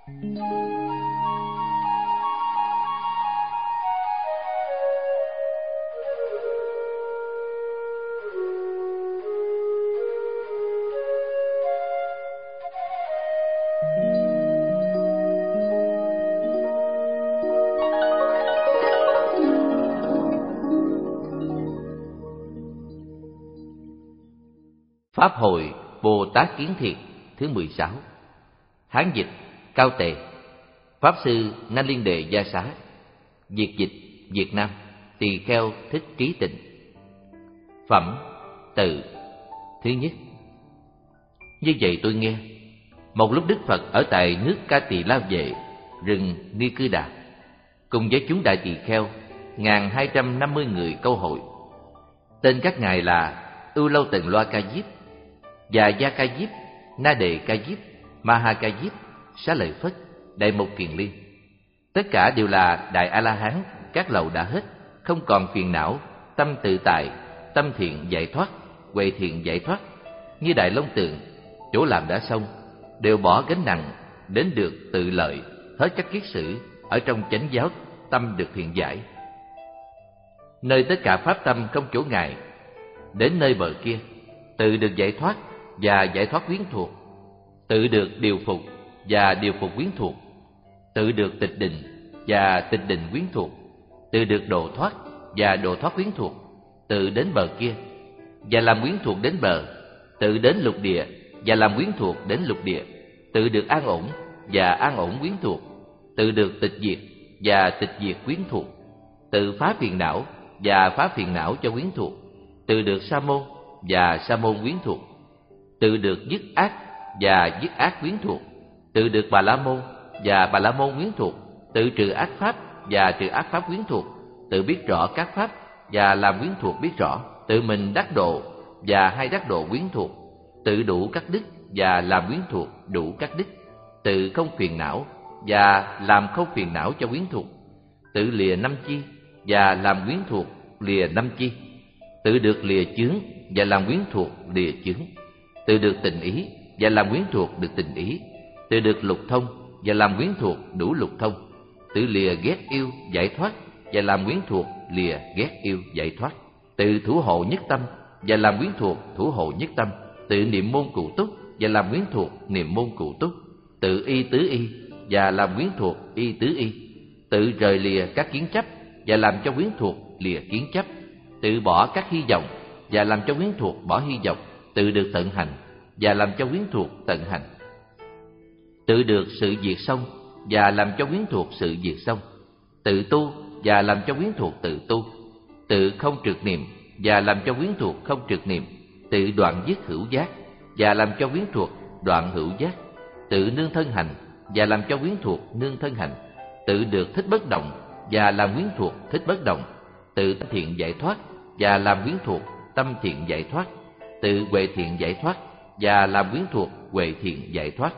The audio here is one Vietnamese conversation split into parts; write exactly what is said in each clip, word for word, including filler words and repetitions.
Pháp hội Bồ Tát Kiến Thiệt thứ mười sáu. Hán dịch Cao Tề. Pháp sư Na Liên Đề Gia Xá. Việt dịch Việt Nam Tỳ Kheo Thích Trí Tịnh. Phẩm Tự. Thứ nhất. Như vậy tôi nghe, một lúc Đức Phật ở tại nước Ca Tỳ La Vệ, rừng Ni Cư Đà, cùng với chúng đại tỳ kheo ngàn hai trăm năm mươi người câu hội. Tên các ngài là Ưu Lâu Tần Loa Ca Diếp, Già Gia Ca Diếp, Na Đề Ca Diếp, Ma Ha Ca Diếp, Xá Lợi Phất, Đại Mục Kiền Liên. Tất cả đều là đại A La Hán, các lầu đã hết, không còn phiền não, tâm tự tại, tâm thiện giải thoát, huệ thiện giải thoát. Như Đại Long Tượng, chỗ làm đã xong, đều bỏ gánh nặng, đến được tự lợi, hết các kiết sử, ở trong chánh giáo, tâm được thiện giải. Nơi tất cả pháp tâm không chỗ ngại, đến nơi bờ kia, tự được giải thoát và giải thoát quyến thuộc, tự được điều phục và điều phục quyến thuộc, tự được tịch định và tịch định quyến thuộc, tự được độ thoát và độ thoát quyến thuộc, tự đến bờ kia và làm quyến thuộc đến bờ, tự đến lục địa và làm quyến thuộc đến lục địa, tự được an ổn và an ổn quyến thuộc, tự được tịch diệt và tịch diệt quyến thuộc, tự phá phiền não và phá phiền não cho quyến thuộc, tự được sa môn và sa môn quyến thuộc, tự được dứt ác và dứt ác quyến thuộc, tự được bà la môn và bà la môn quyến thuộc, tự trừ ác pháp và trừ ác pháp quyến thuộc, tự biết rõ các pháp và làm quyến thuộc biết rõ, tự mình đắc độ và hay đắc độ quyến thuộc, tự đủ các đức và làm quyến thuộc đủ các đức, tự không phiền não và làm không phiền não cho quyến thuộc, tự lìa năm chi và làm quyến thuộc lìa năm chi, tự được lìa chướng và làm quyến thuộc lìa chướng, tự được tình ý và làm quyến thuộc được tình ý, tự được lục thông và làm quyến thuộc đủ lục thông, tự lìa ghét yêu giải thoát và làm quyến thuộc lìa ghét yêu giải thoát, tự thủ hộ nhất tâm và làm quyến thuộc thủ hộ nhất tâm, tự niệm môn cụ túc và làm quyến thuộc niệm môn cụ túc, tự y tứ y và làm quyến thuộc y tứ y, tự rời lìa các kiến chấp và làm cho quyến thuộc lìa kiến chấp, tự bỏ các hy vọng và làm cho quyến thuộc bỏ hy vọng, tự được tận hành và làm cho quyến thuộc tận hành, tự được sự diệt xong và làm cho quyến thuộc sự diệt xong, tự tu và làm cho quyến thuộc tự tu, tự không trực niệm và làm cho quyến thuộc không trực niệm, tự đoạn dứt hữu giác và làm cho quyến thuộc đoạn hữu giác, tự nương thân hành và làm cho quyến thuộc nương thân hành, tự được thích bất động và làm quyến thuộc thích bất động, tự tâm thiện giải thoát và làm quyến thuộc tâm thiện giải thoát, tự huệ thiện giải thoát và làm quyến thuộc huệ thiện giải thoát,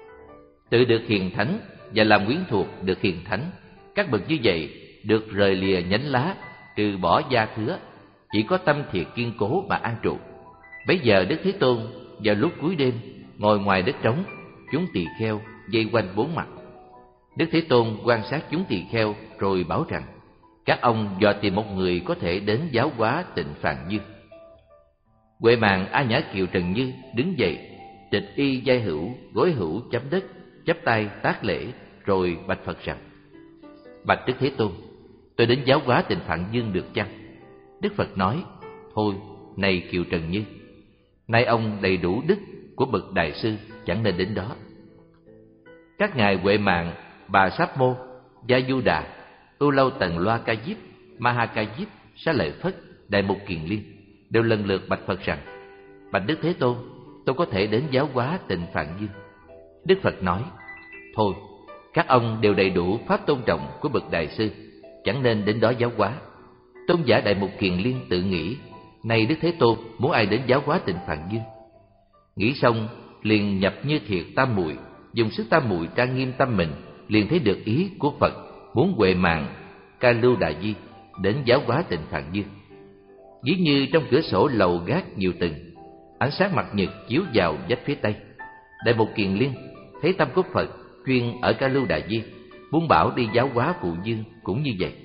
tự được hiền thánh và làm quyến thuộc được hiền thánh. Các bậc như vậy được rời lìa nhánh lá, trừ bỏ gia thứa, chỉ có tâm thiệt kiên cố mà an trụ. Bấy giờ Đức Thế Tôn vào lúc cuối đêm ngồi ngoài đất trống, chúng tỳ kheo vây quanh bốn mặt. Đức Thế Tôn quan sát chúng tỳ kheo rồi bảo rằng: các ông dò tìm một người có thể đến giáo hóa Tịnh Phạn Dương. Huệ Mạng A Nhã Kiều Trần Như đứng dậy, tịch y giai hữu, gối hữu chấm đất, chắp tay tác lễ, rồi bạch Phật rằng: bạch Đức Thế Tôn, tôi đến giáo hóa Tịnh Phạn Dương được chăng? Đức Phật nói: thôi, này Kiều Trần Như, nay ông đầy đủ đức của bậc đại sư, chẳng nên đến đó. Các ngài Huệ Mạng, Bà Sáp Mô, Gia Du Đà, Ưu Lâu Tần Loa Ca Diếp, Ma Ha Ca Diếp, Xá Lợi Phất, Đại Mục Kiền Liên đều lần lượt bạch Phật rằng: bạch Đức Thế Tôn, tôi có thể đến giáo hóa Tịnh Phạn Dương. Đức Phật nói: thôi, các ông đều đầy đủ pháp tôn trọng của bậc đại sư, chẳng nên đến đó giáo hóa. Tôn giả Đại Mục Kiền Liên tự nghĩ: nay Đức Thế Tôn muốn ai đến giáo hóa Tịnh Phạn Dương? Nghĩ xong liền nhập như thiệt tam muội, dùng sức tam muội trang nghiêm tâm mình, liền thấy được ý của Phật muốn Huệ Mạng Ca Lưu Đà Di đến giáo hóa Tịnh Phạn Dương. Ví như trong cửa sổ lầu gác nhiều tầng, ánh sáng mặt nhật chiếu vào vách phía tây. Đại Mục Kiền Liên thấy tâm của Phật khuyên ở Ca Lưu Đà Di, muốn bảo đi giáo hóa Phụ Dương cũng như vậy.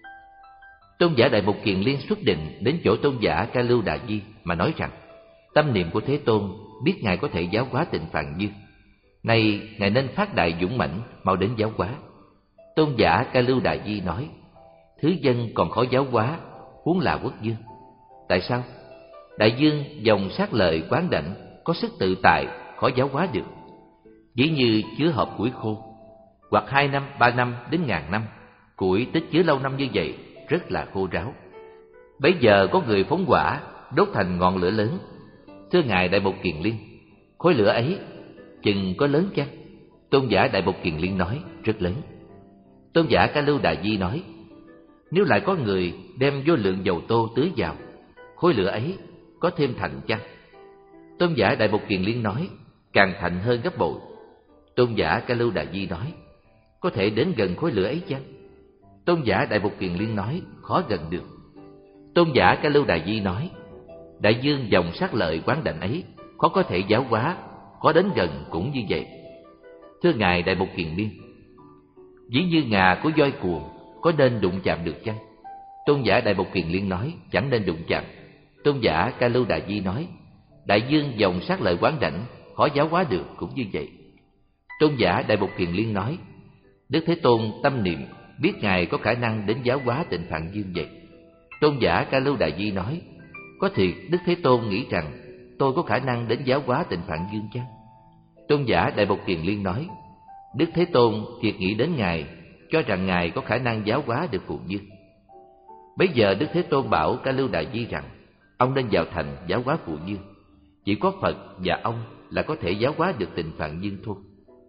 Tôn giả Đại Mục Kiền Liên xuất định đến chỗ tôn giả Ca Lưu Đà Di mà nói rằng tâm niệm của Thế Tôn biết Ngài có thể giáo hóa Tịnh Phạn Dương, nay Ngài nên phát đại dũng mãnh mau đến giáo hóa. Tôn giả Ca Lưu Đà Di nói: thứ dân còn khó giáo hóa, huống là quốc dương. Tại sao? Đại dương dòng sát lợi quán đảnh, có sức tự tại, khó giáo hóa được. Ví như chứa hộp củi khô, hoặc hai năm, ba năm đến ngàn năm, củi tích chứa lâu năm như vậy rất là khô ráo. Bấy giờ có người phóng hỏa đốt thành ngọn lửa lớn. Thưa Ngài Đại Mục Kiền Liên, khối lửa ấy chừng có lớn chăng? Tôn giả Đại Mục Kiền Liên nói: rất lớn. Tôn giả Ca Lưu Đà Di nói: nếu lại có người đem vô lượng dầu tô tưới vào, khối lửa ấy có thêm thành chăng? Tôn giả Đại Mục Kiền Liên nói: càng thành hơn gấp bội. Tôn giả Ca Lưu Đà Di nói: có thể đến gần khối lửa ấy chăng? Tôn giả Đại Mục Kiền Liên nói: khó gần được. Tôn giả Ca Lưu Đà Di nói: đại dương dòng sát lợi quán đảnh ấy khó có thể giáo hóa, có đến gần cũng như vậy. Thưa Ngài Đại Mục Kiền Liên, ví như ngà của voi cuồng, có nên đụng chạm được chăng? Tôn giả Đại Mục Kiền Liên nói: chẳng nên đụng chạm. Tôn giả Ca Lưu Đà Di nói: đại dương dòng sát lợi quán đảnh khó giáo hóa được cũng như vậy. Tôn giả Đại Mục Kiền Liên nói: Đức Thế Tôn tâm niệm biết Ngài có khả năng đến giáo hóa Tịnh Phạn Dương vậy. Tôn giả Ca Lưu Đà Di nói: có thiệt Đức Thế Tôn nghĩ rằng tôi có khả năng đến giáo hóa Tịnh Phạn Dương chăng? Tôn giả Đại Mục Kiền Liên nói: Đức Thế Tôn thiệt nghĩ đến Ngài, cho rằng Ngài có khả năng giáo hóa được Phụ Dương. Bấy giờ Đức Thế Tôn bảo Ca Lưu Đà Di rằng ông nên vào thành giáo hóa Phụ Dương. Chỉ có Phật và ông là có thể giáo hóa được Tịnh Phạn Dương thôi.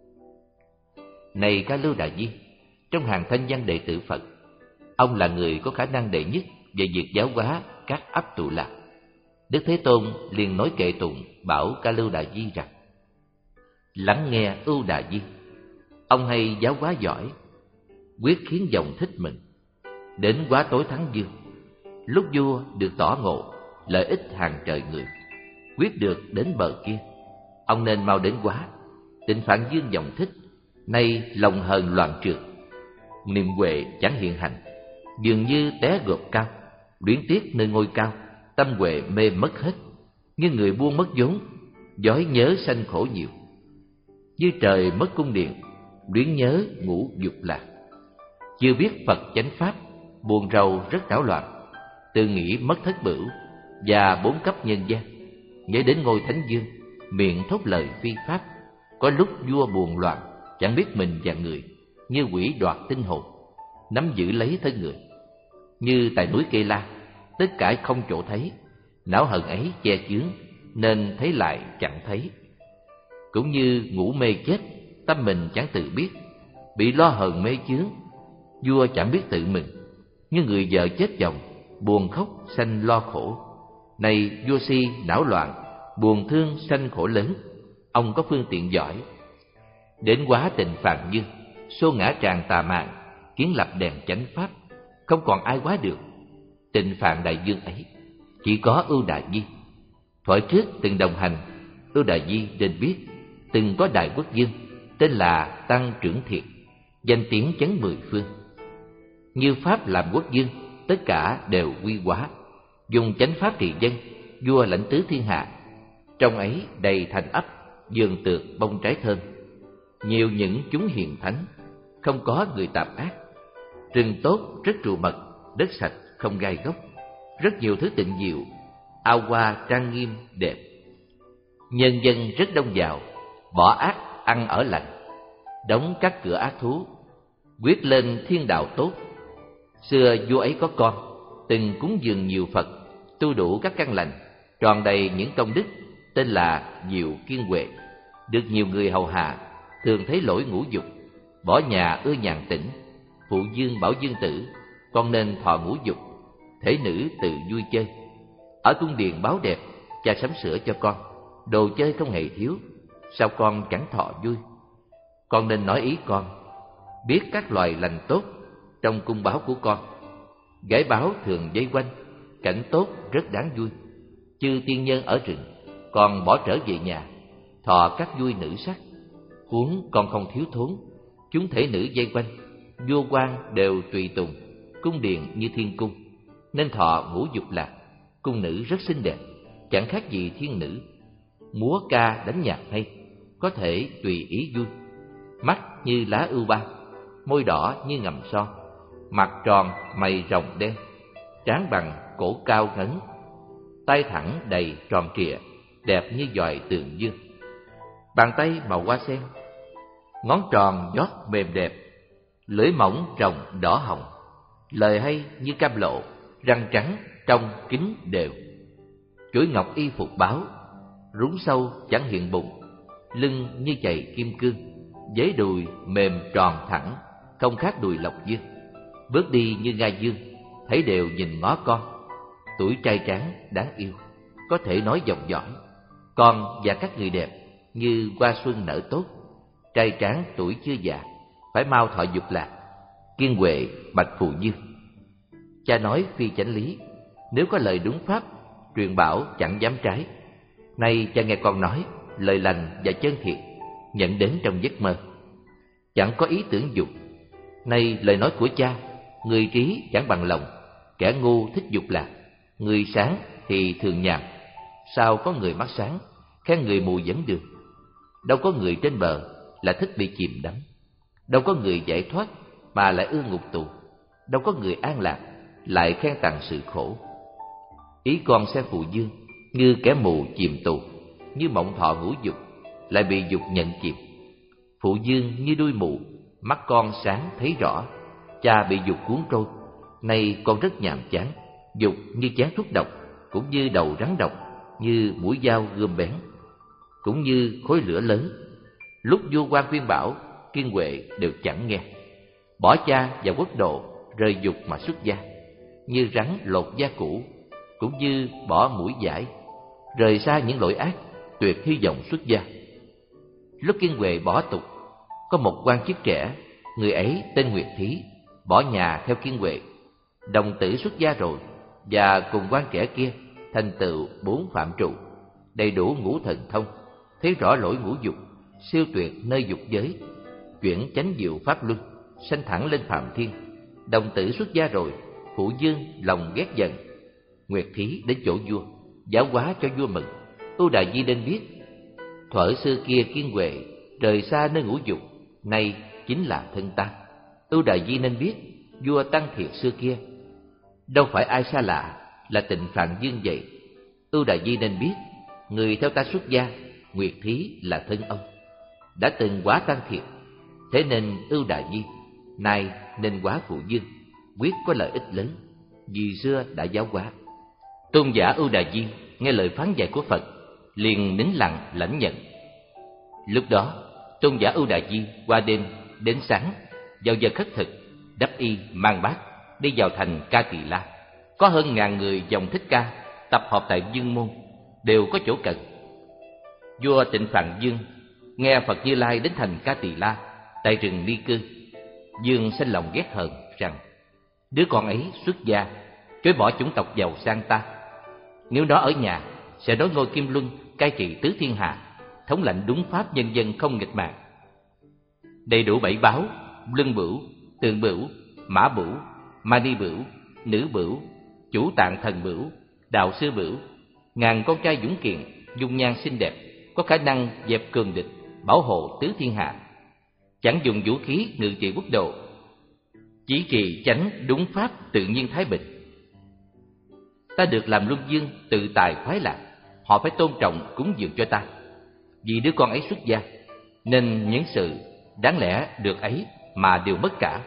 Này Ca Lưu Đà Di, trong hàng thanh văn đệ tử Phật, ông là người có khả năng đệ nhất về việc giáo hóa các ấp tụ lạc. Đức Thế Tôn liền nói kệ tụng bảo Ca Lưu Đà Di rằng: lắng nghe Ưu Đà Di, ông hay giáo hóa giỏi, quyết khiến dòng thích mừng. Đến quá tối thắng dương, lúc vua được tỏ ngộ lợi ích hàng trời người, quyết được đến bờ kia, ông nên mau đến quá. Tịnh Phạn Dương dòng thích, nay lòng hờn loạn trượt, niềm huệ chẳng hiện hành, dường như té gộp cao, luyến tiếc nơi ngôi cao, tâm huệ mê mất hết, như người buông mất vốn, dõi nhớ sanh khổ nhiều. Như trời mất cung điện, luyến nhớ ngủ dục lạc, chưa biết Phật chánh pháp, buồn rầu rất đảo loạn, tự nghĩ mất thất bửu và bốn cấp nhân gian. Nhớ đến ngôi Thánh Dương, miệng thốt lời phi pháp, có lúc vua buồn loạn, chẳng biết mình và người, như quỷ đoạt tinh hồn, nắm giữ lấy thân người. Như tại núi Kê La, tất cả không chỗ thấy, não hận ấy che chướng, nên thấy lại chẳng thấy. Cũng như ngủ mê chết, tâm mình chẳng tự biết, bị lo hờn mê chướng, vua chẳng biết tự mình, như người vợ chết chồng, buồn khóc sanh lo khổ. Này vua si não loạn, buồn thương sanh khổ lớn, ông có phương tiện giỏi. Đến quá Tịnh Phạn Dương, xô ngã tràn tà mạng, kiến lập đèn chánh pháp, không còn ai quá được. Tịnh Phạn Đại Dương ấy chỉ có Ưu Đà Di. Thuở trước từng đồng hành, Ưu Đà Di nên biết từng có đại quốc dương tên là Tăng Trưởng Thiệt, danh tiếng chấn mười phương. Như pháp làm quốc dương, tất cả đều quy hóa, dùng chánh pháp trị dân, vua lãnh tứ thiên hạ. Trong ấy đầy thành ấp, vườn tược bông trái thơm, nhiều những chúng hiền thánh, không có người tạp ác. Rừng tốt rất trụ mật, đất sạch không gai góc, rất nhiều thứ tịnh diệu, ao hoa trang nghiêm đẹp. Nhân dân rất đông giàu, bỏ ác ăn ở lành, đóng các cửa ác thú, quyết lên thiên đạo tốt. Xưa vua ấy có con, từng cúng dường nhiều Phật, tu đủ các căn lành, tròn đầy những công đức, tên là Diệu Kiên Huệ. Được nhiều người hầu hạ, thường thấy lỗi ngũ dục, bỏ nhà ưa nhàn tĩnh. Phụ Dương bảo Dương tử, con nên thọ ngũ dục, thể nữ tự vui chơi. Ở cung điện báo đẹp, cha sắm sửa cho con, đồ chơi không hề thiếu, sao con chẳng thọ vui? Con nên nói ý con, biết các loài lành tốt trong cung báo của con. Gái báo thường vây quanh, cảnh tốt rất đáng vui. Chư tiên nhân ở rừng, còn bỏ trở về nhà, thọ các vui nữ sắc. huống còn không thiếu thốn. Chúng thể nữ dây quanh, vua quan đều tùy tùng, cung điện như thiên cung, nên thọ ngũ dục lạc. Cung nữ rất xinh đẹp, chẳng khác gì thiên nữ. Múa ca đánh nhạc hay, có thể tùy ý vui. Mắt như lá ưu ba, môi đỏ như ngầm son, mặt tròn mày rồng đen, trán bằng cổ cao ngấn, tay thẳng đầy tròn trịa, đẹp như dòi tường dương. Bàn tay màu hoa sen, ngón tròn nhót mềm đẹp, lưỡi mỏng rồng đỏ hồng, lời hay như cam lộ, răng trắng trong kính đều. Chuỗi ngọc y phục báo, rúng sâu chẳng hiện bụng, lưng như chày kim cương, vế đùi mềm tròn thẳng, không khác đùi lộc dương. Bước đi như ngai dương, thấy đều nhìn ngó con. Tuổi trai tráng đáng yêu, có thể nói dòng dõi. Con và các người đẹp như hoa xuân nở tốt, trai tráng tuổi chưa già, phải mau thọ dục lạc. Kiên Huệ bạch Phù Dương. Cha nói phi chánh lý, nếu có lời đúng pháp, truyền bảo chẳng dám trái. Nay cha nghe con nói lời lành và chân thiện, nhận đến trong giấc mơ, chẳng có ý tưởng dục. Nay lời nói của cha, người trí chẳng bằng lòng, kẻ ngu thích dục lạc, người sáng thì thường nhàm. Sao có người mắt sáng, khen người mù dẫn đường? Đâu có người trên bờ là thích bị chìm đắm, đâu có người giải thoát mà lại ưa ngục tù, đâu có người an lạc lại khen tặng sự khổ. Ý con xem Phù Dương như kẻ mù chìm tù, như mộng thọ ngũ dục, lại bị dục nhận chìm. Phù Dương như đuôi mù, mắt con sáng thấy rõ, cha bị dục cuốn trôi. Nay con rất nhàm chán, dục như chén thuốc độc, cũng như đầu rắn độc, như mũi dao gươm bén, cũng như khối lửa lớn. Lúc vua quan khuyên bảo, Kiên Huệ đều chẳng nghe. Bỏ cha và quốc độ, rời dục mà xuất gia, như rắn lột da cũ, cũng như bỏ mũi dải, rời xa những lỗi ác, tuyệt hy vọng xuất gia. Lúc Kiên Huệ bỏ tục, có một quan chức trẻ, người ấy tên Nguyệt Thí, bỏ nhà theo Kiên Huệ. Đồng tử xuất gia rồi, và cùng quan trẻ kia thành tựu bốn phạm trụ, đầy đủ ngũ thần thông, thấy rõ lỗi ngũ dục, siêu tuyệt nơi dục giới, chuyển chánh diệu pháp luân, sanh thẳng lên phạm thiên. Đồng tử xuất gia rồi, Phụ Dương lòng ghét giận. Nguyệt Thí đến chỗ vua, giáo hóa cho vua mừng. Ưu Đại Di nên biết, thuở xưa kia Kiên Huệ rời xa nơi ngũ dục, nay chính là thân ta. Ưu Đại Di nên biết, vua Tăng Thiệt xưa kia đâu phải ai xa lạ, là Tịnh Phạn Dương vậy. Ưu Đại Di nên biết, người theo ta xuất gia, Nguyệt Thí là thân ông, đã từng hóa Tăng Thiệt. Thế nên Ưu Đại Di nay nên hóa Phụ Dương, quyết có lợi ích lớn, vì xưa đã giáo hóa. Tôn giả Ưu Đại Di nghe lời phán dạy của Phật, liền nín lặng lãnh nhận. Lúc đó tôn giả Ưu Đại Di qua đêm đến sáng, vào giờ khất thực, đắp y mang bát đi vào thành Ca Tỳ La. Có hơn ngàn người dòng Thích Ca tập hợp tại Dương Môn, đều có chỗ cần. Vua Tịnh Phạn Dương nghe Phật Như Lai đến thành Ca Tỳ La tại rừng Ni Cư, Dương sinh lòng ghét hờn rằng đứa con ấy xuất gia, chối bỏ chủng tộc giàu sang ta. Nếu nó ở nhà, sẽ nối ngôi Kim Luân, cai trị tứ thiên hạ, thống lãnh đúng pháp, nhân dân không nghịch mạng. Đầy đủ bảy báo: Luân Bửu, Tượng Bửu, Mã Bửu, Mani Bửu, Nữ Bửu, Chủ Tạng Thần Bửu, Đạo Sư Bửu. Ngàn con trai dũng kiện, dung nhan xinh đẹp, có khả năng dẹp cường địch, bảo hộ tứ thiên hạ. Chẳng dùng vũ khí ngự trị quốc độ, chỉ trì chánh đúng pháp, tự nhiên thái bình. Ta được làm luân dương, tự tài khoái lạc, họ phải tôn trọng cúng dường cho ta. Vì đứa con ấy xuất gia, nên những sự đáng lẽ được ấy mà đều mất cả.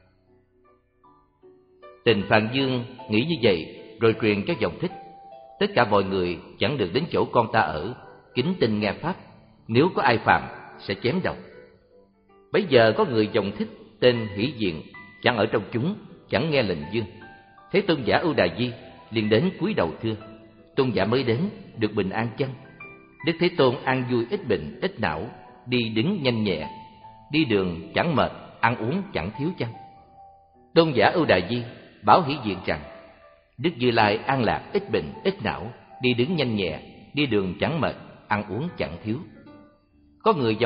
Tịnh Phạn Dương nghĩ như vậy, rồi truyền cho dòng Thích. Tất cả mọi người chẳng được đến chỗ con ta ở, kính tinh nghe pháp, nếu có ai phạm sẽ chém đầu. Bấy giờ có người dòng Thích tên Hỷ Diện, chẳng ở trong chúng, chẳng nghe lệnh Dương. Thế tôn giả Ưu Đà Di liền đến cúi đầu thưa: tôn giả mới đến, được bình an chăng? Đức Thế Tôn an vui ít bệnh ít não, đi đứng nhanh nhẹ, đi đường chẳng mệt, ăn uống chẳng thiếu chăng? Tôn giả Ưu Đà Di bảo Hỷ Diện rằng: Đức Như Lai an lạc ít bệnh ít não, đi đứng nhanh nhẹ, đi đường chẳng mệt, ăn uống chẳng thiếu. Có người dòng Thích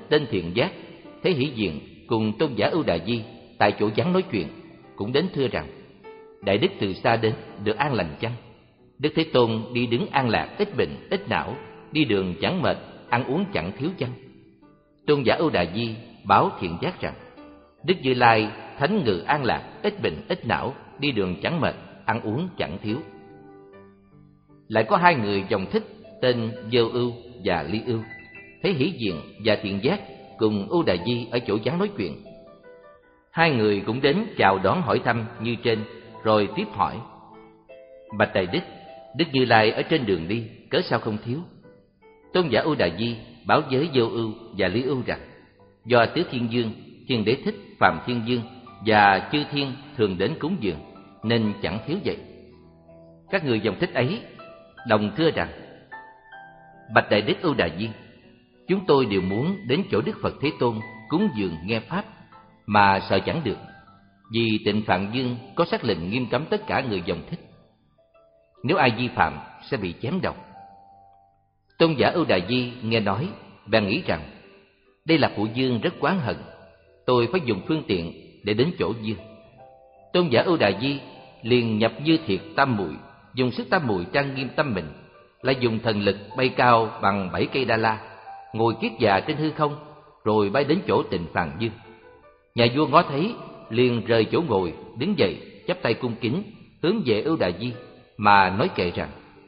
tên Thiện Giác, Thế Hỷ Diện cùng tôn giả Ưu Đà Di tại chỗ vắng nói chuyện, cũng đến thưa rằng: Đại đức từ xa đến, được an lành chăng? Đức Thế Tôn đi đứng an lạc, ít bệnh, ít não, đi đường chẳng mệt, ăn uống chẳng thiếu chăng? Tôn giả Ưu Đà Di báo Thiện Giác rằng: Đức Như Lai thánh ngự an lạc, ít bệnh, ít não, đi đường chẳng mệt, ăn uống chẳng thiếu. Lại có hai người dòng thích tên Vô Ưu và Ly Ưu, Thế Hỷ Diện và Thiện Giác cùng Ưu Đà Di ở chỗ vắng nói chuyện. Hai người cũng đến chào đón hỏi thăm như trên, rồi tiếp hỏi: Bạch Đại Đức, Đức Như Lai ở trên đường đi, cớ sao không thiếu? Tôn giả Ưu Đà Di báo với Vô Ưu và Lý Ưu rằng: Do Tứ Thiên Dương, Thiên Đế Thích, Phạm Thiên Dương và chư thiên thường đến cúng dường, nên chẳng thiếu vậy. Các người dòng thích ấy đồng thưa rằng: Bạch Đại Đức Ưu Đà Di, chúng tôi đều muốn đến chỗ Đức Phật Thế Tôn cúng dường nghe pháp, mà sợ chẳng được, vì Tịnh Phạn Dương có sắc lệnh nghiêm cấm tất cả người dòng thích. Nếu ai vi phạm sẽ bị chém đầu. Tôn giả Ưu Đà Di nghe nói, bèn nghĩ rằng: Đây là phụ dương rất oán hận, tôi phải dùng phương tiện để đến chỗ dương. Tôn giả Ưu Đà Di liền nhập Như Thiệt Tam Muội, dùng sức tam muội trang nghiêm tâm mình, lại dùng thần lực bay cao bằng bảy cây đa la, ngồi kiết già trên hư không, rồi bay đến chỗ Tịnh Phạn Dương. Nhà vua ngó thấy, liền rời chỗ ngồi, đứng dậy, chắp tay cung kính, hướng về Ưu Đà Di mà nói kệ rằng: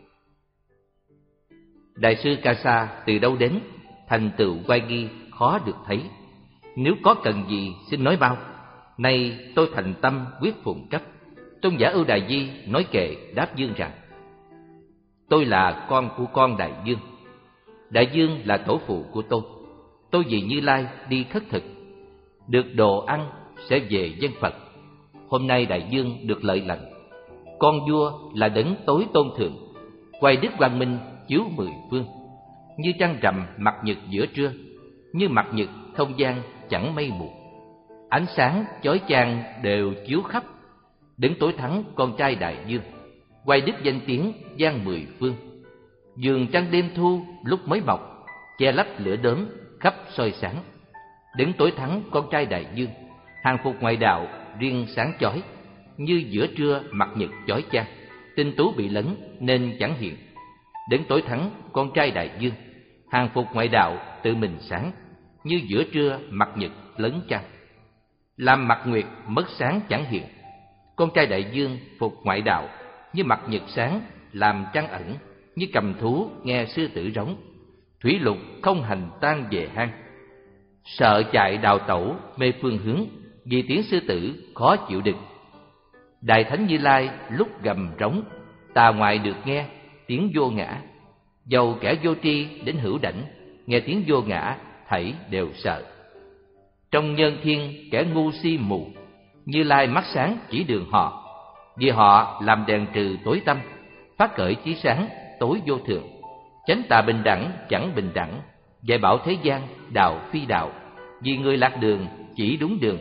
Đại sư Ca Sa từ đâu đến, thành tựu oai nghi khó được thấy. Nếu có cần gì xin nói bao, nay tôi thành tâm quyết phụng cấp. Tôn giả Ưu Đà Di nói kệ đáp Dương rằng: Tôi là con của con Đại Dương. Đại Dương là tổ phụ của tôi. Tôi vì Như Lai đi khất thực, được đồ ăn sẽ về dân Phật. Hôm nay Đại Dương được lợi lành. Con vua là đấng tối tôn thượng, quay đức quang minh chiếu mười phương, như trăng rằm mặt nhật giữa trưa, như mặt nhật không gian chẳng mây mù. Ánh sáng chói chang đều chiếu khắp, đấng tối thắng con trai Đại Dương, quay đức danh tiếng gian mười phương. Giường trăng đêm thu lúc mới mọc, che lấp lửa đốm khắp soi sáng. Đấng tối thắng con trai Đại Dương, hàng phục ngoại đạo riêng sáng chói, như giữa trưa mặt nhật chói chang, tinh tú bị lấn nên chẳng hiện. Đấng tối thắng con trai Đại Dương, hàng phục ngoại đạo tự mình sáng, như giữa trưa mặt nhật lấn trăng, làm mặt nguyệt mất sáng chẳng hiện. Con trai Đại Dương phục ngoại đạo, như mặt nhật sáng làm trăng ẩn, như cầm thú nghe sư tử rống. Thủy lục không hành tan về hang, sợ chạy đào tẩu mê phương hướng, vì tiếng sư tử khó chịu đựng. Đại Thánh Như Lai lúc gầm rống, tà ngoại được nghe tiếng vô ngã. Dầu kẻ vô tri đến hữu đảnh, nghe tiếng vô ngã thảy đều sợ. Trong nhân thiên kẻ ngu si mù, Như Lai mắt sáng chỉ đường họ. Vì họ làm đèn trừ tối tâm, phát khởi chí sáng tối vô thượng. Chánh tà bình đẳng chẳng bình đẳng, dạy bảo thế gian đạo phi đạo. Vì người lạc đường chỉ đúng đường,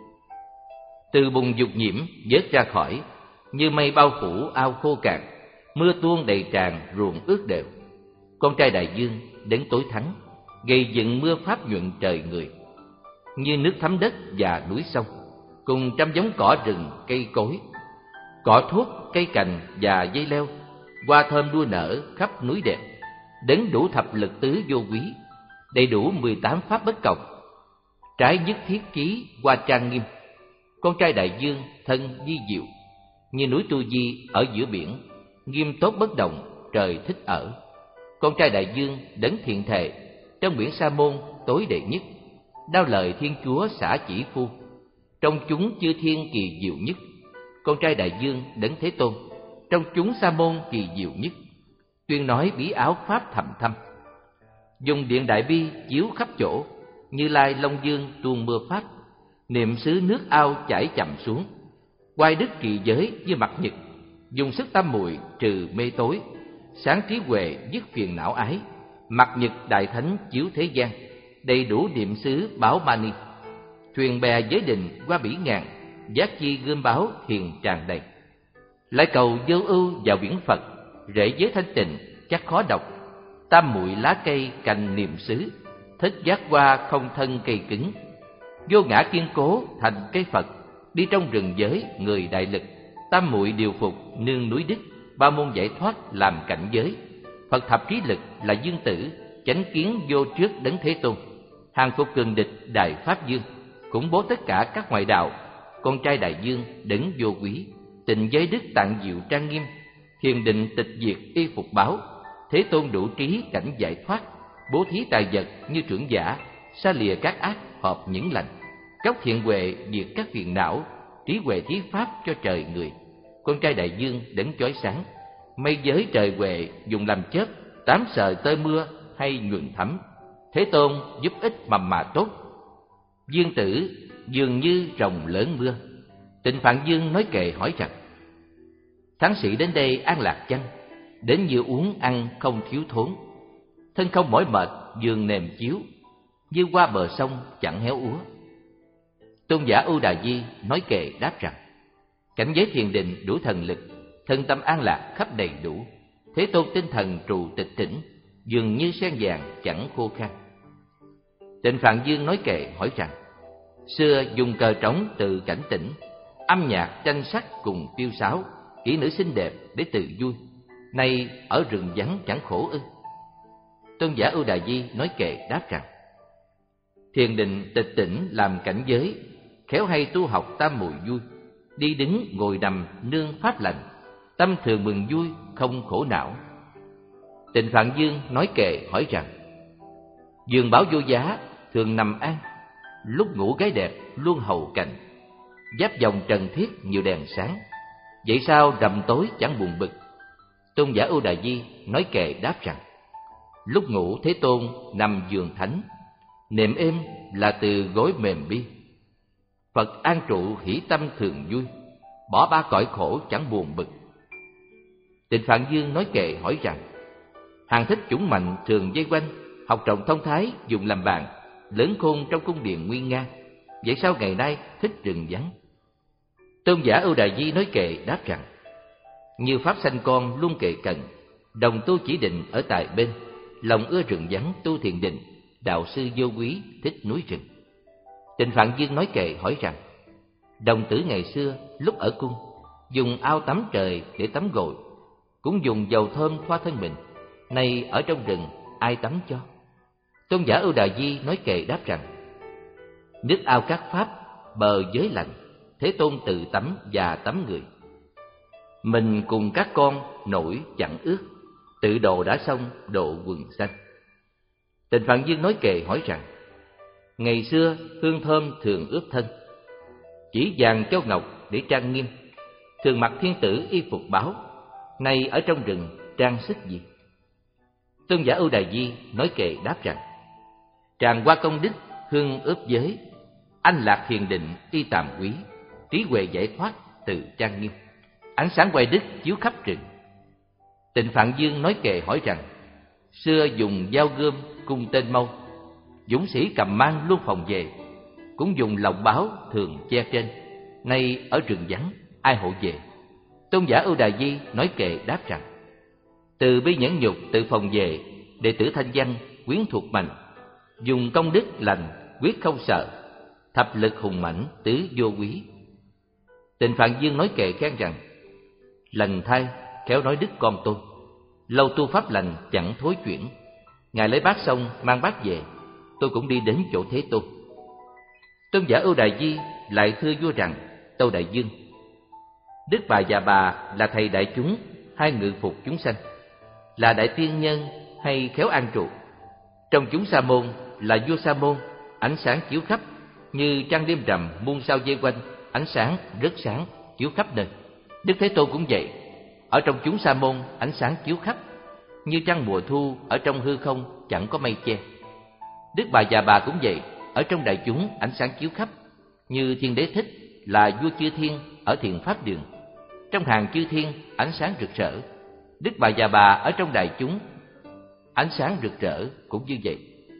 từ bùn dục nhiễm vớt ra khỏi. Như mây bao phủ ao khô cạn, mưa tuôn đầy tràn ruộng ướt đều. Con trai Đại Dương đến tối thắng, gây dựng mưa pháp nhuận trời người. Như nước thấm đất và núi sông, cùng trăm giống cỏ rừng cây cối, cỏ thuốc cây cành và dây leo, hoa thơm đua nở khắp núi đẹp. Đấng đủ thập lực tứ vô quý, đầy đủ mười tám pháp bất cộng. Trái nhất thiết ký hoa trang nghiêm. Con trai Đại Dương thân di diệu, như núi Tu Di ở giữa biển, nghiêm tốt bất động, trời thích ở. Con trai Đại Dương đấng thiện thệ, trong biển Sa môn tối đệ nhất. Đao lời Thiên Chúa xả chỉ phu, trong chúng chư thiên kỳ diệu nhất. Con trai Đại Dương đấng Thế Tôn, trong chúng Sa môn kỳ diệu nhất. Tuyên nói bí áo pháp thầm thâm, dùng điện đại bi chiếu khắp chỗ. Như Lai Long Dương tuôn mưa pháp, niệm xứ nước ao chảy chậm xuống. Quay đức kỳ giới như mặt nhật, dùng sức tam muội trừ mê tối. Sáng trí huệ dứt phiền não ái, mặt nhật đại thánh chiếu thế gian. Đầy đủ niệm xứ báo mani, thuyền bè giới định qua bỉ ngàn. Giác chi gươm báo hiền tràn đầy. Lại cầu Vô Ưu vào biển Phật, rễ giới thanh tịnh chắc khó đọc. Tam muội lá cây cành niệm xứ, Thích giác hoa không thân cây cứng, vô ngã kiên cố thành cây Phật. Đi trong rừng giới người đại lực, tam muội điều phục nương núi Đức. Ba môn giải thoát làm cảnh giới, Phật thập trí lực là dương tử. Chánh kiến vô trước đấng Thế Tôn, hàng phục cường địch đại pháp dương. Khủng bố tất cả các ngoại đạo, con trai đại dương đấng vô quý. Tịnh giới đức tạng diệu trang nghiêm, thiền định tịch diệt y phục báo. Thế Tôn đủ trí cảnh giải thoát, bố thí tài vật như trưởng giả. Xa lìa các ác hợp những lành, gốc thiện huệ diệt các phiền não. Trí huệ thí pháp cho trời người, con trai đại dương đấng chói sáng. Mây giới trời huệ dùng làm chớp, tám sợi tơ mưa hay nhuận thấm. Thế Tôn giúp ích mầm mà tốt, dương tử dường như rồng lớn mưa. Tịnh Phạn Dương nói kệ hỏi rằng: Thắng sĩ đến đây an lạc chăng? Đến như uống ăn không thiếu thốn, thân không mỏi mệt giường nệm chiếu, như qua bờ sông chẳng héo úa. Tôn giả Ưu Đà Di nói kệ đáp rằng: Cảnh giới thiền định đủ thần lực, thân tâm an lạc khắp đầy đủ. Thế Tôn tinh thần trụ tịch tỉnh, dường như sen vàng chẳng khô khan. Tịnh Phạn Dương nói kệ hỏi rằng: Xưa dùng cờ trống từ cảnh tỉnh, âm nhạc tranh sắc cùng tiêu sáo, kỹ nữ xinh đẹp để tự vui. Nay ở rừng vắng chẳng khổ ư? Tôn giả Ưu Đà Di nói kệ đáp rằng: Thiền định tịch tỉnh làm cảnh giới, khéo hay tu học tam muội vui. Đi đứng ngồi nằm nương pháp lành, tâm thường mừng vui không khổ não. Tịnh Phạn Dương nói kệ hỏi rằng: Giường bảo vô giá thường nằm an, lúc ngủ gái đẹp luôn hầu cạnh. Giáp dòng trần thiết nhiều đèn sáng, vậy sao rằm tối chẳng buồn bực? Tôn giả Ưu Đà Di nói kệ đáp rằng: Lúc ngủ Thế Tôn nằm giường thánh, nệm êm là từ gối mềm bi. Phật an trụ hỷ tâm thường vui, bỏ ba cõi khổ chẳng buồn bực. Tịnh Phạn Dương nói kệ hỏi rằng: Hàng thích chủng mạnh thường vây quanh, học trò thông thái dùng làm bàn, lớn khôn trong cung điện nguy nga. Vậy sao ngày nay thích rừng vắng? Tôn giả Ưu Đà Di nói kệ đáp rằng: Như pháp sanh con luôn kề cận, đồng tu chỉ định ở tại bên. Lòng ưa rừng vắng tu thiền định, đạo sư vô quý thích núi rừng. Tịnh Phạn Dương nói kệ hỏi rằng: Đồng tử ngày xưa lúc ở cung, dùng ao tắm trời để tắm gội, cũng dùng dầu thơm thoa thân mình. Nay ở trong rừng ai tắm cho? Tôn giả Ưu Đà Di nói kệ đáp rằng: Nước ao các pháp bờ giới lạnh, Thế Tôn tự tắm và tắm người. Mình cùng các con nổi chẳng ướt, tự độ đã xong độ quần xanh. Tịnh Phạn Dương nói kệ hỏi rằng: Ngày xưa hương thơm thường ướp thân, chỉ vàng châu ngọc để trang nghiêm, thường mặc thiên tử y phục báo. Nay ở trong rừng trang sức gì? Tôn giả Ưu Đà Di nói kệ đáp rằng: Tràng hoa công đức hương ướp giới, anh lạc thiền định y tàm quý. Trí huệ giải thoát từ trang nghiêm, ánh sáng quay đức chiếu khắp rừng. Tịnh Phạn Dương nói kệ hỏi rằng: Xưa dùng dao gươm cung tên mâu, dũng sĩ cầm mang luôn phòng về, cũng dùng lòng báo thường che trên. Nay ở rừng vắng ai hộ về? Tôn giả Ưu Đà Di nói kệ đáp rằng: Từ bi nhẫn nhục tự phòng về, đệ tử thanh văn quyến thuộc mạnh, dùng công đức lành quyết không sợ, thập lực hùng mãnh tứ vô quý. Tịnh Phạn Dương nói kệ khen rằng: Lành thay khéo nói đức con tôi, lâu tu pháp lành chẳng thối chuyển. Ngài lấy bát xong mang bát về, tôi cũng đi đến chỗ Thế Tôn. Tôn giả Ưu Đà Di lại thưa vua rằng: Tâu đại dương, Đức Bà Già Bà là thầy đại chúng hay ngự phục chúng sanh, là đại tiên nhân hay khéo an trụ? Trong chúng Sa môn là vua Sa môn, ánh sáng chiếu khắp, như trăng đêm rằm muôn sao vây quanh, ánh sáng rất sáng chiếu khắp nơi. Đức Thế Tôn cũng vậy, ở trong chúng Sa môn ánh sáng chiếu khắp, như trăng mùa thu ở trong hư không chẳng có mây che. Đức Bà Già Bà cũng vậy, ở trong đại chúng ánh sáng chiếu khắp, như Thiên Đế Thích là vua chư thiên ở Thiện Pháp Đường, trong hàng chư thiên ánh sáng rực rỡ. Đức Bà Già Bà ở trong đại chúng ánh sáng rực rỡ cũng như vậy.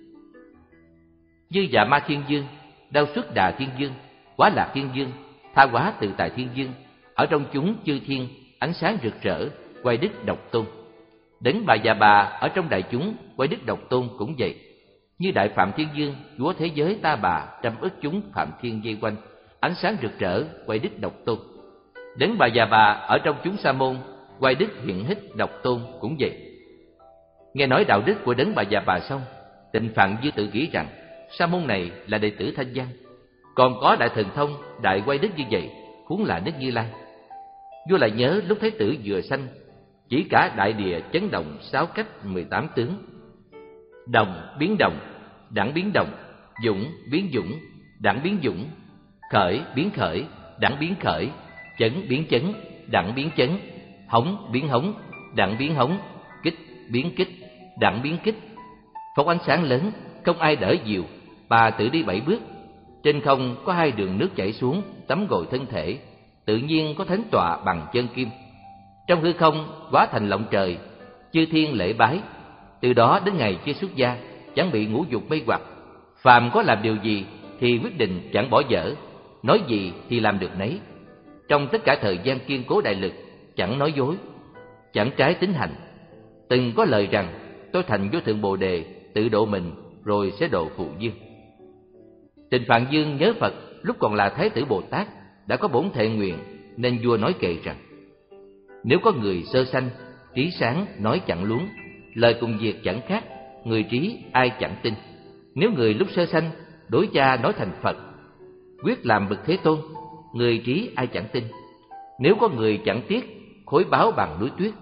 Như Dạ Ma Thiên Dương, Đao Xuất Đà Thiên Dương, Quá Lạc Thiên Dương, Tha Hóa Tự Tại Thiên Dương, ở trong chúng chư thiên ánh sáng rực rỡ, quay đức độc tôn. Đấng Bà Già Bà ở trong đại chúng quay đức độc tôn cũng vậy. Như Đại Phạm Thiên Vương, chúa thế giới ta bà, trăm ức chúng phạm thiên vây quanh, ánh sáng rực rỡ, quay đích độc tôn. Đấng Bà Già Bà ở trong chúng Sa môn, quay đức hiện hích độc tôn cũng vậy. Nghe nói đạo đức của Đấng Bà Già Bà xong, Tịnh Phạn Vương tự nghĩ rằng Sa môn này là đệ tử Thanh Văn, còn có đại thần thông, đại quay đức như vậy, huống là Đức Như Lai. Vua lại nhớ lúc Thái tử vừa sanh, chỉ cả đại địa chấn động sáu cách mười tám tướng. Đồng biến động, đẳng biến động, dũng biến dũng, đẳng biến dũng, khởi biến khởi, đẳng biến khởi, chấn biến chấn, đẳng biến chấn, hống biến hống, đẳng biến hống, kích biến kích, đẳng biến kích. Phóng ánh sáng lớn, không ai đỡ dìu, bà tự đi bảy bước. Trên không có hai đường nước chảy xuống, tắm gội thân thể, tự nhiên có thánh tọa bằng chân kim. Trong hư không hóa thành lộng trời, chư thiên lễ bái. Từ đó đến ngày chưa xuất gia, chẳng bị ngũ dục mê hoặc. Phàm có làm điều gì thì quyết định chẳng bỏ dở, nói gì thì làm được nấy. Trong tất cả thời gian kiên cố đại lực, chẳng nói dối, chẳng trái tín hành. Từng có lời rằng, tôi thành vô thượng Bồ Đề, tự độ mình rồi sẽ độ phụ dương. Tịnh Phạn Vương nhớ Phật lúc còn là Thái tử Bồ Tát, đã có bổn thệ nguyện, nên vua nói kệ rằng: nếu có người sơ sanh, trí sáng nói chẳng luống, lời cùng việc chẳng khác, người trí ai chẳng tin. Nếu người lúc sơ sanh đối cha nói thành Phật, quyết làm bậc Thế Tôn, người trí ai chẳng tin. Nếu có người chẳng tiếc khối báu bằng núi tuyết,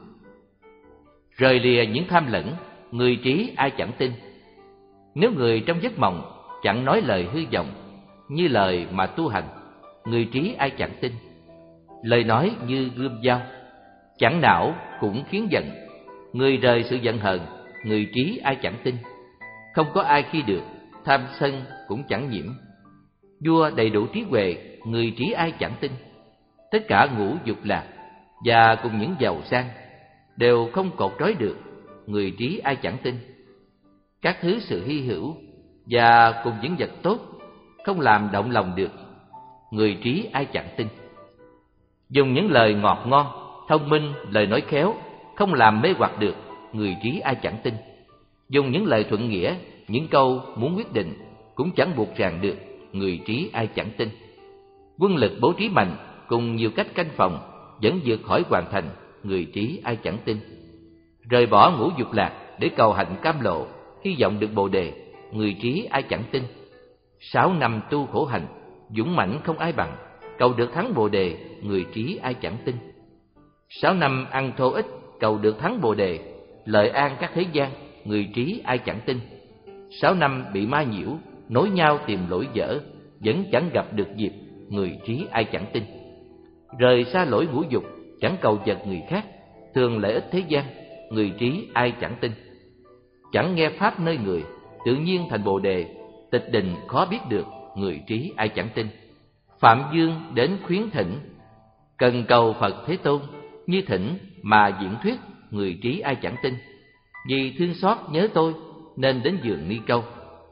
rời lìa những tham lẫn, người trí ai chẳng tin. Nếu người trong giấc mộng chẳng nói lời hư vọng, như lời mà tu hành, người trí ai chẳng tin. Lời nói như gươm dao, chẳng não cũng khiến giận, người rời sự giận hờn, người trí ai chẳng tin. Không có ai khi được, tham sân cũng chẳng nhiễm. Vua đầy đủ trí huệ, người trí ai chẳng tin. Tất cả ngũ dục lạc và cùng những giàu sang đều không cột trói được, người trí ai chẳng tin. Các thứ sự hy hữu và cùng những vật tốt không làm động lòng được, người trí ai chẳng tin. Dùng những lời ngọt ngon, thông minh, lời nói khéo không làm mê hoặc được, người trí ai chẳng tin. Dùng những lời thuận nghĩa, những câu muốn quyết định cũng chẳng buộc ràng được, người trí ai chẳng tin. Quân lực bố trí mạnh cùng nhiều cách canh phòng vẫn vượt khỏi hoàn thành, người trí ai chẳng tin. Rời bỏ ngũ dục lạc để cầu hạnh cam lộ, hy vọng được Bồ Đề, người trí ai chẳng tin. Sáu năm tu khổ hành, dũng mãnh không ai bằng, cầu được thắng Bồ Đề, người trí ai chẳng tin. Sáu năm ăn thô ích, cầu được thắng Bồ Đề, lợi an các thế gian, người trí ai chẳng tin. Sáu năm bị ma nhiễu, nối nhau tìm lỗi dở, vẫn chẳng gặp được dịp, người trí ai chẳng tin. Rời xa lỗi ngũ dục, chẳng cầu vật người khác, thường lợi ích thế gian, người trí ai chẳng tin. Chẳng nghe pháp nơi người, tự nhiên thành Bồ Đề, tịch định khó biết được, người trí ai chẳng tin. Phạm Dương đến khuyến thỉnh, cần cầu Phật Thế Tôn, như thỉnh mà diễn thuyết, người trí ai chẳng tin. Vì thương xót nhớ tôi nên đến giường Ni Câu.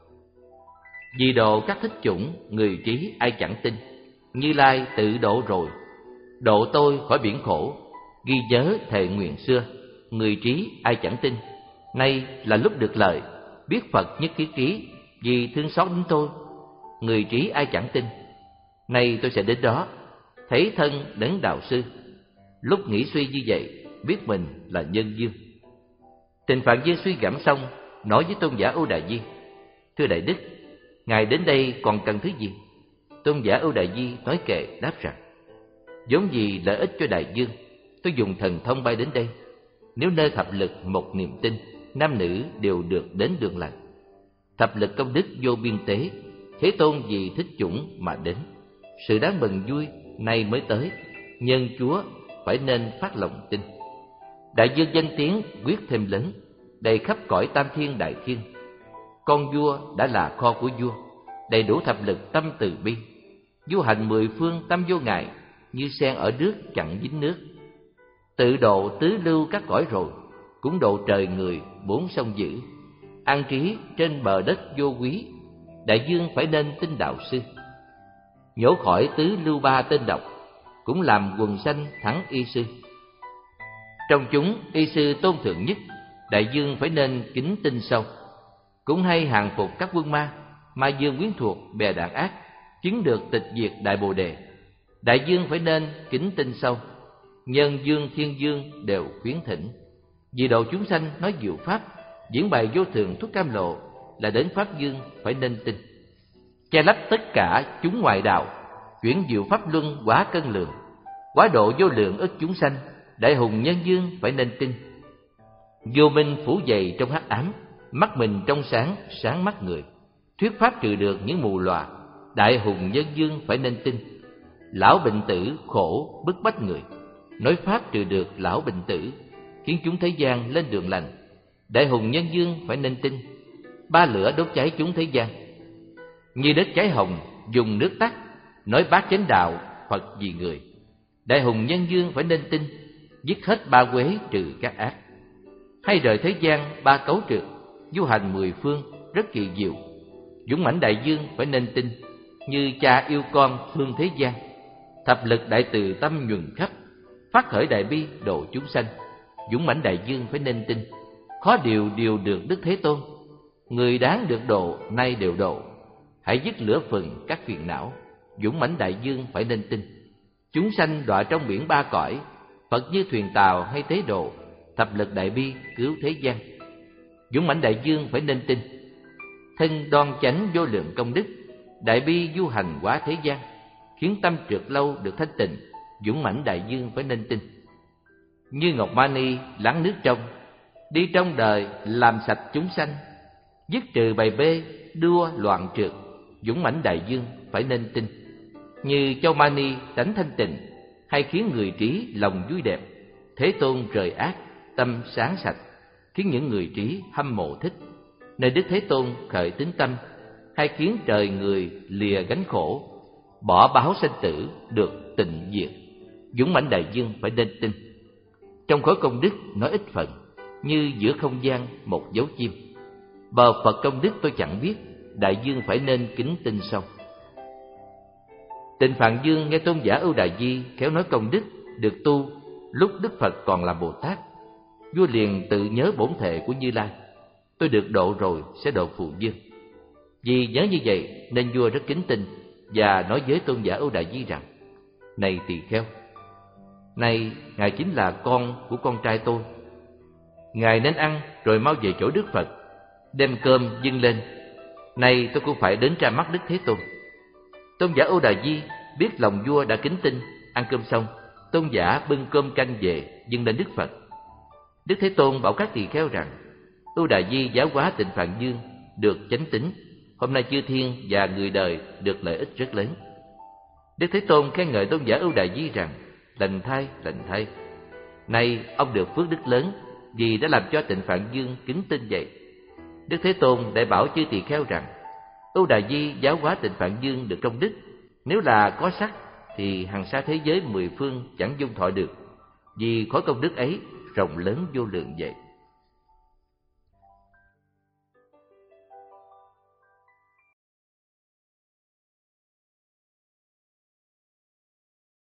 Vì độ các thích chủng, người trí ai chẳng tin. Như Lai tự độ rồi, độ tôi khỏi biển khổ, ghi nhớ thệ nguyện xưa, người trí ai chẳng tin. Nay là lúc được lợi, biết Phật nhất thiết trí, vì thương xót đến tôi, người trí ai chẳng tin. Nay tôi sẽ đến đó, thấy thân đấng đạo sư. Lúc nghĩ suy như vậy, biết mình là nhân duyên. Tịnh Phạn Vương suy gẫm xong, nói với tôn giả Ưu Đà Di: thưa Đại Đức, ngài đến đây còn cần thứ gì? Tôn giả Ưu Đà Di nói kệ đáp rằng: vốn vì lợi ích cho đại dương, tôi dùng thần thông bay đến đây. Nếu nơi thập lực một niềm tin, nam nữ đều được đến đường lành. Thập lực công đức vô biên tế, Thế Tôn vì thích chủng mà đến. Sự đáng mừng vui nay mới tới, nhân Chúa phải nên phát lòng tin. Đại dương danh tiếng quyết thêm lớn, đầy khắp cõi tam thiên đại thiên. Con vua đã là kho của vua, đầy đủ thập lực tâm từ bi. Du hành mười phương tâm vô ngại, như sen ở nước chẳng dính nước. Tự độ tứ lưu các cõi rồi, cũng độ trời người bốn sông dữ. An trí trên bờ đất vô quý, đại dương phải nên tin đạo sư. Nhổ khỏi tứ lưu ba tên độc, cũng làm quần sanh thắng y sư. Trong chúng y sư tôn thượng nhất, đại dương phải nên kính tin sâu. Cũng hay hàng phục các quân ma, ma dương quyến thuộc bè đảng ác, chứng được tịch diệt đại bồ đề. Đại dương phải nên kính tinh sâu, nhân dương thiên dương đều khuyến thỉnh. Vì độ chúng sanh nói diệu pháp, diễn bày vô thường thuốc cam lộ, là đến pháp dương phải nên tin. Che lấp tất cả chúng ngoại đạo, chuyển diệu pháp luân quá cân lượng, quá độ vô lượng ức chúng sanh, đại hùng nhân dương phải nên tin. Vô minh phủ dày trong hắc ám, mắt mình trong sáng, sáng mắt người. Thuyết pháp trừ được những mù lòa, đại hùng nhân dương phải nên tin. Lão bệnh tử khổ bức bách người, nói pháp trừ được lão bệnh tử, khiến chúng thế gian lên đường lành, đại hùng nhân dương phải nên tin. Ba lửa đốt cháy chúng thế gian, như đất cháy hồng dùng nước tắt, nói bát chánh đạo Phật vì người, đại hùng nhân dương phải nên tin. Dứt hết ba quế trừ các ác, hay rời thế gian ba cấu trượt, du hành mười phương rất kỳ diệu, dũng mãnh đại dương phải nên tin. Như cha yêu con thương thế gian, thập lực đại từ tâm nhuần khắp, phát khởi đại bi độ chúng sanh, dũng mãnh đại dương phải nên tin. Khó điều điều được Đức Thế Tôn, người đáng được độ nay đều độ, hãy dứt lửa phừng các phiền não, dũng mãnh đại dương phải nên tin. Chúng sanh đọa trong biển ba cõi, Phật như thuyền tàu hay tế độ, thập lực đại bi cứu thế gian, dũng mãnh đại dương phải nên tin. Thân đoan chánh vô lượng công đức, đại bi du hành quá thế gian, khiến tâm trượt lâu được thanh tịnh, dũng mãnh đại dương phải nên tin. Như ngọc mani lắng nước trong, đi trong đời làm sạch chúng sanh, dứt trừ bầy bê đua loạn trượt, dũng mãnh đại dương phải nên tin. Như châu mani tánh thanh tịnh, hay khiến người trí lòng vui đẹp, Thế Tôn rời ác tâm sáng sạch, khiến những người trí hâm mộ thích. Nơi Đức Thế Tôn khởi tín tâm, hay khiến trời người lìa gánh khổ, bỏ báo sanh tử được tịnh diệt, dũng mãnh đại dương phải nên tin. Trong khối công đức nói ít phần, như giữa không gian một dấu chim. Bờ Phật công đức tôi chẳng biết, đại dương phải nên kính tin sâu. Tịnh Phạn Dương nghe tôn giả Ưu Đà Di khéo nói công đức được tu lúc Đức Phật còn là Bồ Tát, vua liền tự nhớ bổn thệ của Như Lai: tôi được độ rồi sẽ độ Phụ Dương. Vì nhớ như vậy nên vua rất kính tin và nói với tôn giả Ưu Đà Di rằng: này tỳ kheo, này ngài chính là con của con trai tôi, ngài nên ăn rồi mau về chỗ Đức Phật, đem cơm dâng lên. Nay tôi cũng phải đến ra mắt Đức Thế Tôn. Tôn giả Ưu Đà Di biết lòng vua đã kính tin, ăn cơm xong, tôn giả bưng cơm canh về dâng lên Đức Phật. Đức Thế Tôn bảo các tỳ kheo rằng: Ưu Đà Di giáo hóa Tịnh Phạn Dương được chánh tín, hôm nay chư thiên và người đời được lợi ích rất lớn. Đức Thế Tôn khen ngợi tôn giả Ưu Đà Di rằng: lành thay, lành thay, nay ông được phước đức lớn vì đã làm cho Tịnh Phạn Dương kính tin vậy. Đức Thế Tôn lại bảo chư tỳ kheo rằng: Ưu Đà Di giáo hóa Tịnh Phạn Dương được công đức, nếu là có sắc thì hằng sa thế giới mười phương chẳng dung thọ được, vì khối công đức ấy rộng lớn vô lượng vậy.